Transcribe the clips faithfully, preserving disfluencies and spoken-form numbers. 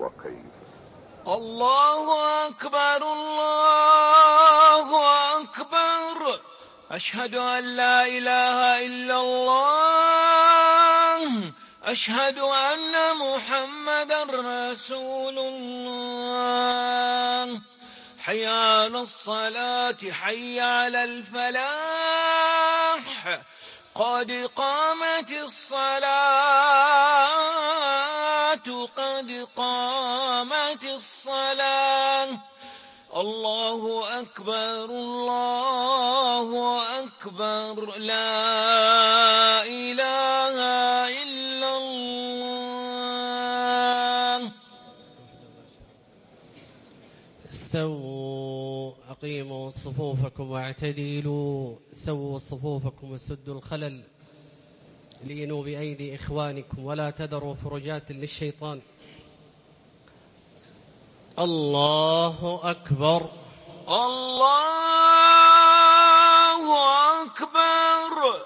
وكيف. الله أكبر الله أكبر، أشهد أن لا إله إلا الله، أشهد أن محمدا رسول الله. حي على الصلاة حي على الفلاح، قد قامت الصلاة قد قامت الصلاة. الله أكبر الله أكبر، لا إله إلا الله. استووا أقيموا صفوفكم واعتدلوا، سووا صفوفكم وسدوا الخلل، لينوا بأيدي إخوانكم ولا تذروا فرجات للشيطان. الله أكبر الله أكبر.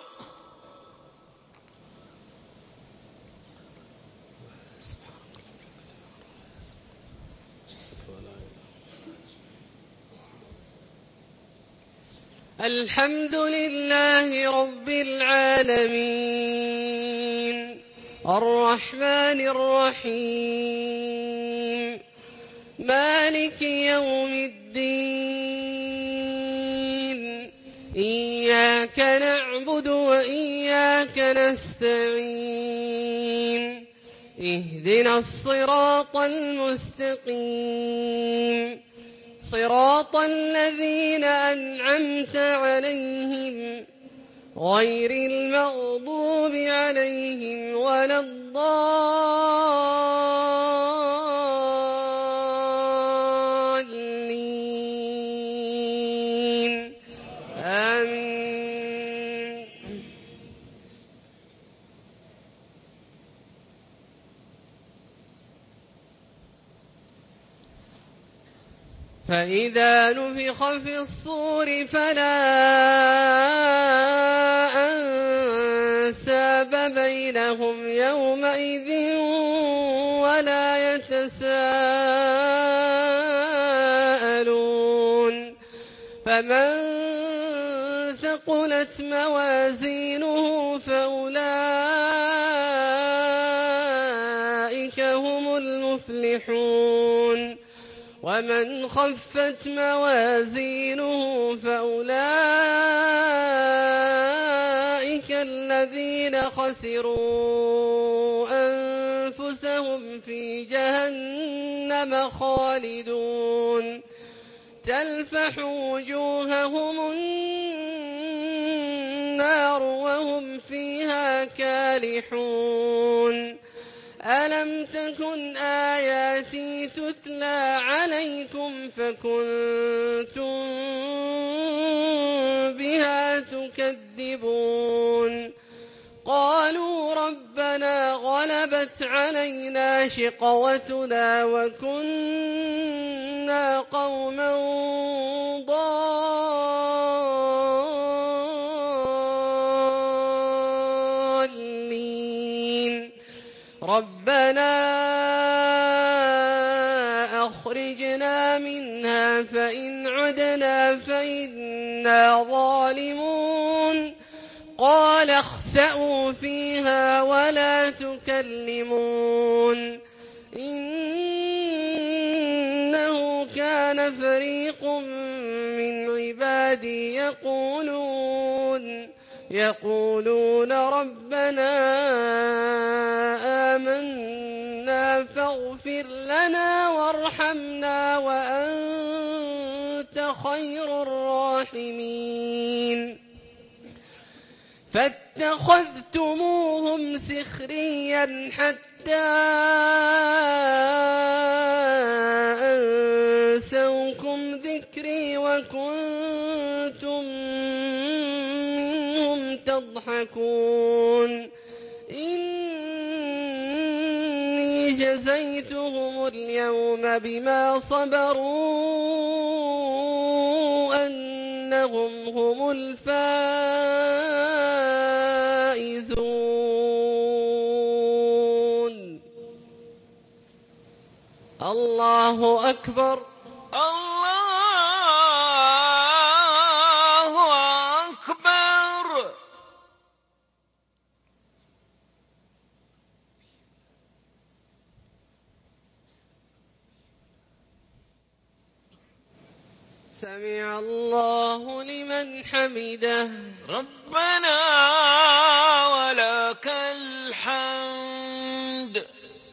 الحمد لله رب العالمين، الرحمن الرحيم، مالك يوم الدين، إياك نعبد وإياك نستعين، اهدنا الصراط المستقيم، صراط الذين أنعمت عليهم غير المغضوب عليهم ولا الضالين، آمين. فإذا نفخ في الصور فلا أنساب بينهم يومئذ ولا يتساءلون. فمن ثقلت موازينه فأولئك هم المفلحون، ومن خفت موازينه فأولئك الذين خسروا أنفسهم في جهنم خالدون، تلفح وجوههم النار وهم فيها كالحون. ألم تكن آياتي تتلى عليكم فكنتم بها تكذبون؟ قالوا ربنا غلبت علينا شقوتنا وكنا قوما ضالين، ربنا أخرجنا منها فإن عدنا فإنا ظالمون. قال اخسئوا فيها ولا تكلمون، إنه كان فريق من عبادي يقولون يقولون ربنا آمنا فاغفر لنا وارحمنا وأنت خير الراحمين. فاتخذتموهم سخريا حتى أنسوكم ذكري وكنتم منهم تضحكون. إني جزيتهم اليوم بما صبروا أنهم هم الفائزون. الله أكبر. الله أكبر. سمع الله لمن حمده. ربنا ولك الحمد.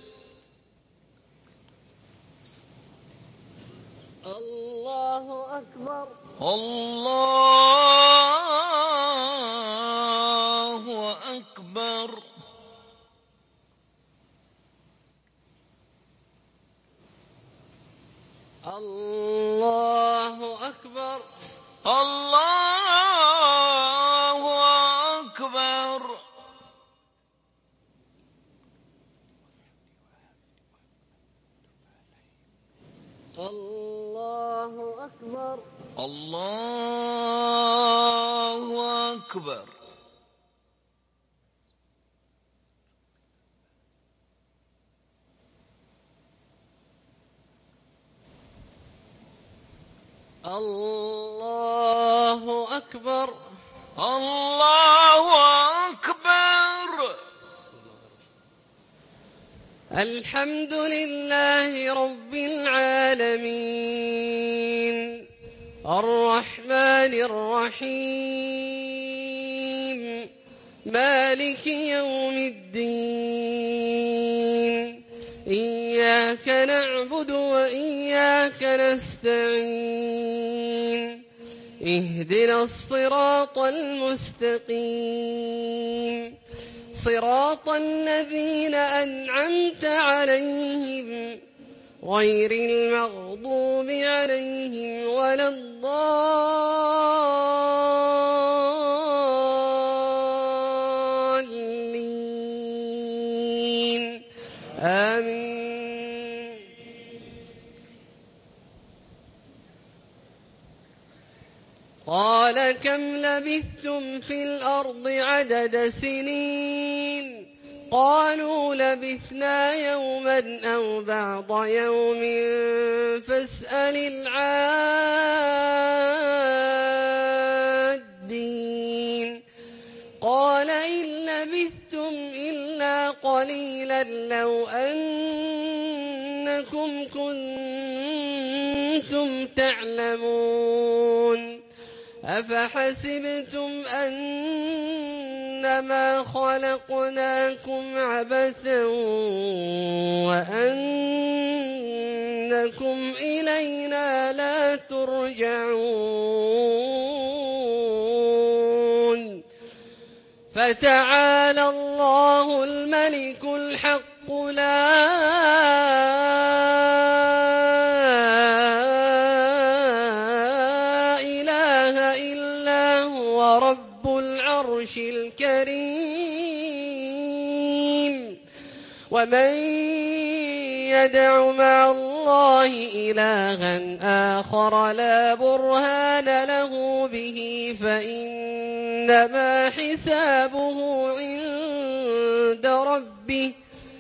الله أكبر. الله أكبر. الله أكبر. الله أكبر. الله أكبر. الله أكبر. الله أكبر. الله أكبر. الحمد لله رب العالمين الرحمن الرحيم مالك يوم الدين إياك نعبد وإياك نستعين اهدنا الصراط المستقيم صراط الذين أنعمت عليهم غير المغضوب عليهم ولا الضالين آمين. قال كم لبثتم في الأرض عدد سنين قالوا لبثنا يوما أو بعض يوم فاسأل العادين قال إن لبثتم إلا قليلا لو أنكم كنتم تعلمون أفحسبتم أنما خلقناكم عبثا وأنكم إلينا لا ترجعون فتعالى الله الملك الحق لا رب العرش الكريم ومن يدع مع الله إلها آخر لا برهان له به فإنما حسابه عند ربه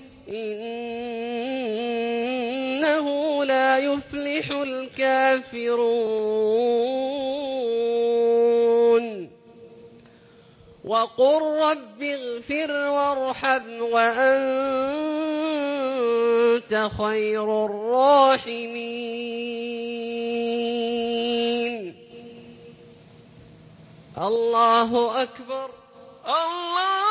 إنه لا يفلح الكافرون وقل رب اغفر وارحم وأنت خير الراحمين. الله أكبر. الله